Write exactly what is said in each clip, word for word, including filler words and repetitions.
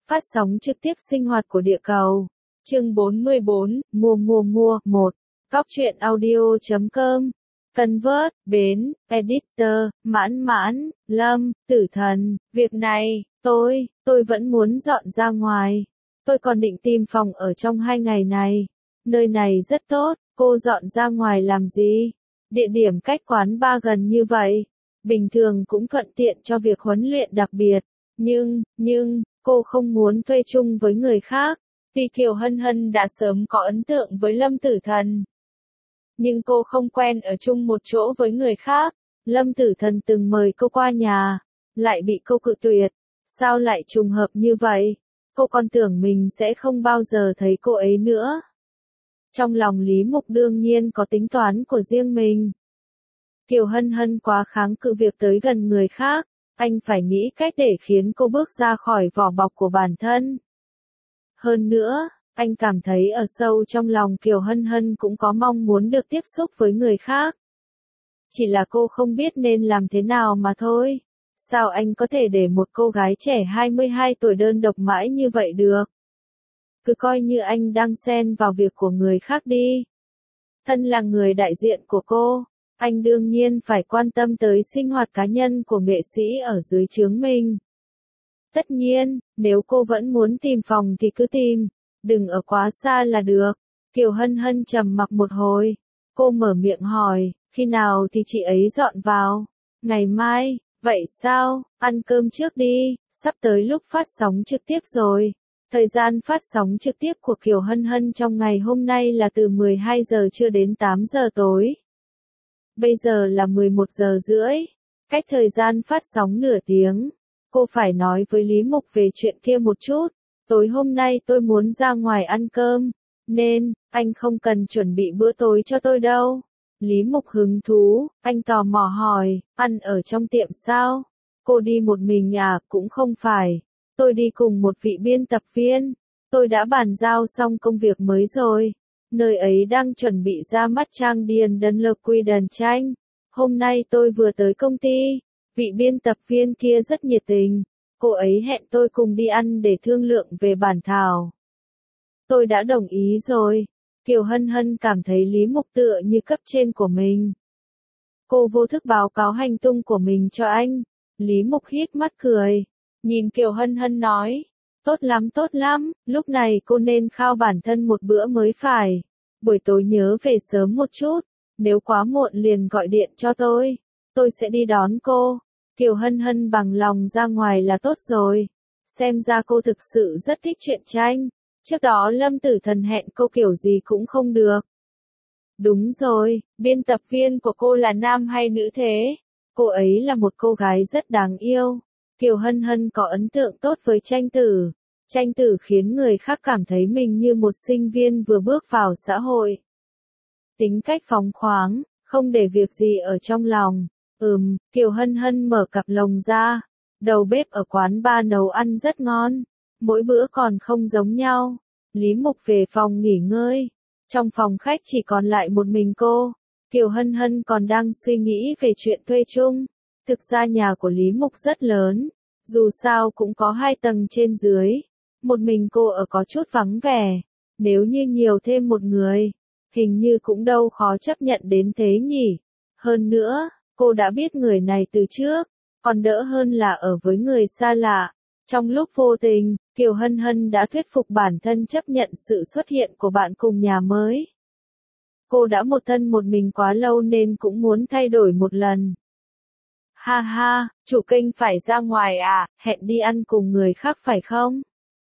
Phát sóng trực tiếp sinh hoạt của địa cầu. Chương bốn mươi bốn, mua mua mua, một. Góc truyện audio chấm com. Convert, Bến, Editor, Mãn Mãn, Lâm, Tử Thần, việc này, tôi, tôi vẫn muốn dọn ra ngoài. Tôi còn định tìm phòng ở trong hai ngày này. Nơi này rất tốt, cô dọn ra ngoài làm gì? Địa điểm cách quán bar gần như vậy. Bình thường cũng thuận tiện cho việc huấn luyện đặc biệt. Nhưng, nhưng, cô không muốn thuê chung với người khác. Vì Kiều Hân Hân đã sớm có ấn tượng với Lâm Tử Thần. Nhưng cô không quen ở chung một chỗ với người khác. Lâm Tử Thần từng mời cô qua nhà, lại bị cô cự tuyệt. Sao lại trùng hợp như vậy? Cô còn tưởng mình sẽ không bao giờ thấy cô ấy nữa. Trong lòng Lý Mục đương nhiên có tính toán của riêng mình. Kiều Hân Hân quá kháng cự việc tới gần người khác, anh phải nghĩ cách để khiến cô bước ra khỏi vỏ bọc của bản thân. Hơn nữa, anh cảm thấy ở sâu trong lòng Kiều Hân Hân cũng có mong muốn được tiếp xúc với người khác. Chỉ là cô không biết nên làm thế nào mà thôi. Sao anh có thể để một cô gái trẻ hai mươi hai tuổi đơn độc mãi như vậy được? Cứ coi như anh đang xen vào việc của người khác đi. Thân là người đại diện của cô, anh đương nhiên phải quan tâm tới sinh hoạt cá nhân của nghệ sĩ ở dưới trướng mình. Tất nhiên, nếu cô vẫn muốn tìm phòng thì cứ tìm, đừng ở quá xa là được. Kiều Hân Hân trầm mặc một hồi, cô mở miệng hỏi, khi nào thì chị ấy dọn vào? Ngày mai, vậy sao, ăn cơm trước đi, sắp tới lúc phát sóng trực tiếp rồi. Thời gian phát sóng trực tiếp của Kiều Hân Hân trong ngày hôm nay là từ mười hai giờ trưa đến tám giờ tối. Bây giờ là mười một giờ rưỡi, cách thời gian phát sóng nửa tiếng. Cô phải nói với Lý Mục về chuyện kia một chút. Tối hôm nay tôi muốn ra ngoài ăn cơm, nên, anh không cần chuẩn bị bữa tối cho tôi đâu. Lý Mục hứng thú, anh tò mò hỏi, ăn ở trong tiệm sao? Cô đi một mình à? Cũng không phải. Tôi đi cùng một vị biên tập viên. Tôi đã bàn giao xong công việc mới rồi. Nơi ấy đang chuẩn bị ra mắt trang điền đơn lộc quy đần tranh. Hôm nay tôi vừa tới công ty. Vị biên tập viên kia rất nhiệt tình. Cô ấy hẹn tôi cùng đi ăn để thương lượng về bản thảo. Tôi đã đồng ý rồi. Kiều Hân Hân cảm thấy Lý Mục tựa như cấp trên của mình. Cô vô thức báo cáo hành tung của mình cho anh. Lý Mục hít mắt cười. Nhìn Kiều Hân Hân nói. Tốt lắm tốt lắm, lúc này cô nên khao bản thân một bữa mới phải. Buổi tối nhớ về sớm một chút. Nếu quá muộn liền gọi điện cho tôi. Tôi sẽ đi đón cô. Kiều Hân Hân bằng lòng ra ngoài là tốt rồi. Xem ra cô thực sự rất thích truyện tranh. Trước đó Lâm Tử Thần hẹn cô kiểu gì cũng không được. Đúng rồi, biên tập viên của cô là nam hay nữ thế? Cô ấy là một cô gái rất đáng yêu. Kiều Hân Hân có ấn tượng tốt với Tranh Tử. Tranh Tử khiến người khác cảm thấy mình như một sinh viên vừa bước vào xã hội. Tính cách phóng khoáng, không để việc gì ở trong lòng. Ừm, Kiều Hân Hân mở cặp lồng ra. Đầu bếp ở quán bar nấu ăn rất ngon. Mỗi bữa còn không giống nhau. Lý Mục về phòng nghỉ ngơi. Trong phòng khách chỉ còn lại một mình cô. Kiều Hân Hân còn đang suy nghĩ về chuyện thuê chung. Thực ra nhà của Lý Mục rất lớn. Dù sao cũng có hai tầng trên dưới. Một mình cô ở có chút vắng vẻ. Nếu như nhiều thêm một người, hình như cũng đâu khó chấp nhận đến thế nhỉ. Hơn nữa, cô đã biết người này từ trước. Còn đỡ hơn là ở với người xa lạ. Trong lúc vô tình, Kiều Hân Hân đã thuyết phục bản thân chấp nhận sự xuất hiện của bạn cùng nhà mới. Cô đã một thân một mình quá lâu nên cũng muốn thay đổi một lần. Ha ha, chủ kênh phải ra ngoài à, hẹn đi ăn cùng người khác phải không?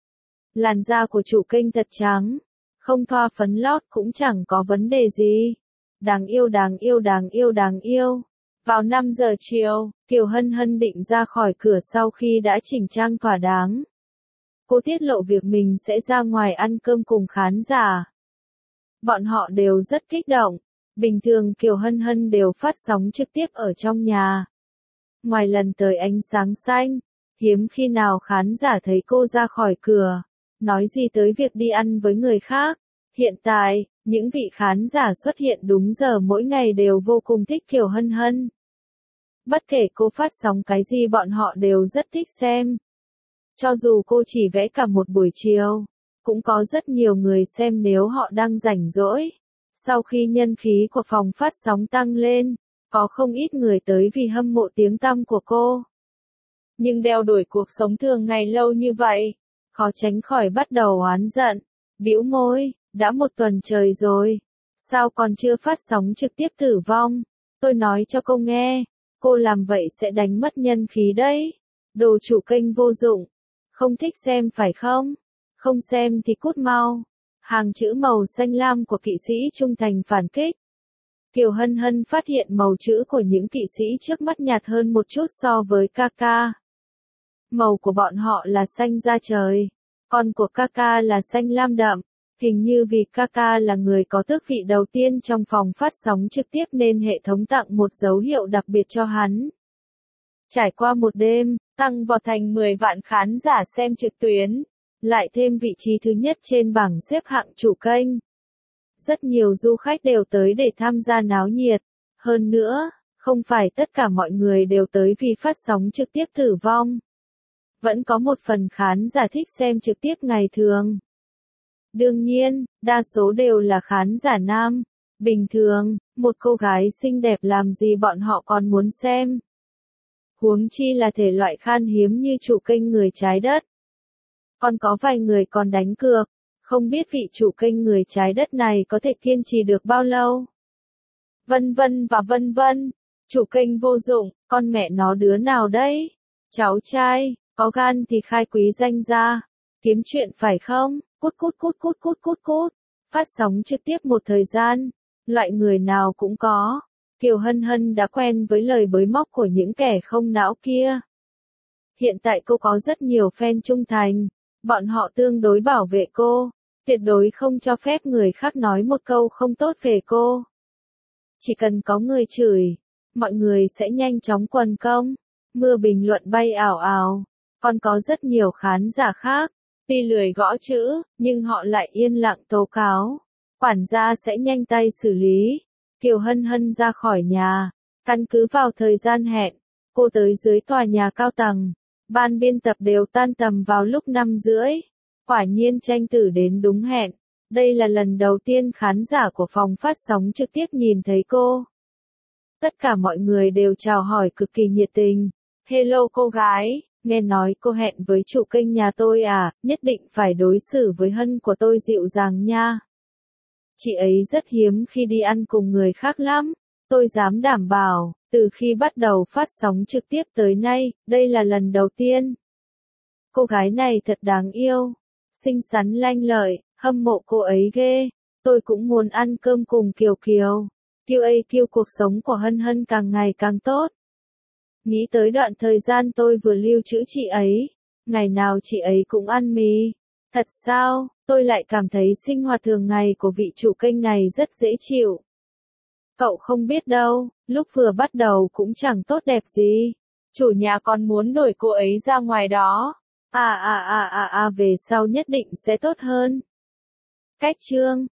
Làn da của chủ kênh thật trắng, không thoa phấn lót cũng chẳng có vấn đề gì. Đáng yêu đáng yêu đáng yêu đáng yêu. Vào năm giờ chiều, Kiều Hân Hân định ra khỏi cửa sau khi đã chỉnh trang thỏa đáng. Cô tiết lộ việc mình sẽ ra ngoài ăn cơm cùng khán giả. Bọn họ đều rất kích động. Bình thường Kiều Hân Hân đều phát sóng trực tiếp ở trong nhà. Ngoài lần tới ánh sáng xanh, hiếm khi nào khán giả thấy cô ra khỏi cửa. Nói gì tới việc đi ăn với người khác. Hiện tại, những vị khán giả xuất hiện đúng giờ mỗi ngày đều vô cùng thích Kiều Hân Hân. Bất kể cô phát sóng cái gì bọn họ đều rất thích xem. Cho dù cô chỉ vẽ cả một buổi chiều, cũng có rất nhiều người xem nếu họ đang rảnh rỗi. Sau khi nhân khí của phòng phát sóng tăng lên, có không ít người tới vì hâm mộ tiếng tăm của cô. Nhưng đeo đuổi cuộc sống thường ngày lâu như vậy, khó tránh khỏi bắt đầu oán giận, bĩu môi, đã một tuần trời rồi, sao còn chưa phát sóng trực tiếp Tử Vong? Tôi nói cho cô nghe, cô làm vậy sẽ đánh mất nhân khí đấy. Đồ chủ kênh vô dụng, không thích xem phải không? Không xem thì cút mau. Hàng chữ màu xanh lam của kỵ sĩ trung thành phản kích. Kiều Hân Hân phát hiện màu chữ của những kỵ sĩ trước mắt nhạt hơn một chút so với Kaka. Màu của bọn họ là xanh da trời, còn của Kaka là xanh lam đậm. Hình như vì Kaka là người có tước vị đầu tiên trong phòng phát sóng trực tiếp nên hệ thống tặng một dấu hiệu đặc biệt cho hắn. Trải qua một đêm, tăng vọt thành mười vạn khán giả xem trực tuyến, lại thêm vị trí thứ nhất trên bảng xếp hạng chủ kênh. Rất nhiều du khách đều tới để tham gia náo nhiệt. Hơn nữa, không phải tất cả mọi người đều tới vì phát sóng trực tiếp Tử Vong. Vẫn có một phần khán giả thích xem trực tiếp ngày thường. Đương nhiên, đa số đều là khán giả nam. Bình thường, một cô gái xinh đẹp làm gì bọn họ còn muốn xem. Huống chi là thể loại khan hiếm như chủ kênh Người Trái Đất. Còn có vài người còn đánh cược, không biết vị chủ kênh Người Trái Đất này có thể kiên trì được bao lâu. Vân vân và vân vân, chủ kênh vô dụng, con mẹ nó đứa nào đấy? Cháu trai, có gan thì khai quý danh ra, kiếm chuyện phải không? Cút cút cút cút cút cút cút. Phát sóng trực tiếp một thời gian, loại người nào cũng có. Kiều Hân Hân đã quen với lời bới móc của những kẻ không não kia. Hiện tại cô có rất nhiều fan trung thành, bọn họ tương đối bảo vệ cô, tuyệt đối không cho phép người khác nói một câu không tốt về cô. Chỉ cần có người chửi, mọi người sẽ nhanh chóng quần công, mưa bình luận bay ảo ảo. Còn có rất nhiều khán giả khác, tuy lười gõ chữ, nhưng họ lại yên lặng tố cáo. Quản gia sẽ nhanh tay xử lý. Kiều Hân Hân ra khỏi nhà, căn cứ vào thời gian hẹn, cô tới dưới tòa nhà cao tầng. Ban biên tập đều tan tầm vào lúc năm rưỡi. Quả nhiên tranh tử đến đúng hẹn. Đây là lần đầu tiên khán giả của phòng phát sóng trực tiếp nhìn thấy cô. Tất cả mọi người đều chào hỏi cực kỳ nhiệt tình. Hello cô gái, nghe nói cô hẹn với chủ kênh nhà tôi à, nhất định phải đối xử với Hân của tôi dịu dàng nha. Chị ấy rất hiếm khi đi ăn cùng người khác lắm. Tôi dám đảm bảo, từ khi bắt đầu phát sóng trực tiếp tới nay, đây là lần đầu tiên. Cô gái này thật đáng yêu, xinh xắn lanh lợi, hâm mộ cô ấy ghê. Tôi cũng muốn ăn cơm cùng Kiều Kiều. Kiều A Kiều cuộc sống của Hân Hân càng ngày càng tốt. Nghĩ tới đoạn thời gian tôi vừa lưu trữ chị ấy, ngày nào chị ấy cũng ăn mì. Thật sao, tôi lại cảm thấy sinh hoạt thường ngày của vị chủ kênh này rất dễ chịu. Cậu không biết đâu, lúc vừa bắt đầu cũng chẳng tốt đẹp gì. Chủ nhà còn muốn đuổi cô ấy ra ngoài đó. À à à à à về sau nhất định sẽ tốt hơn. Cách chương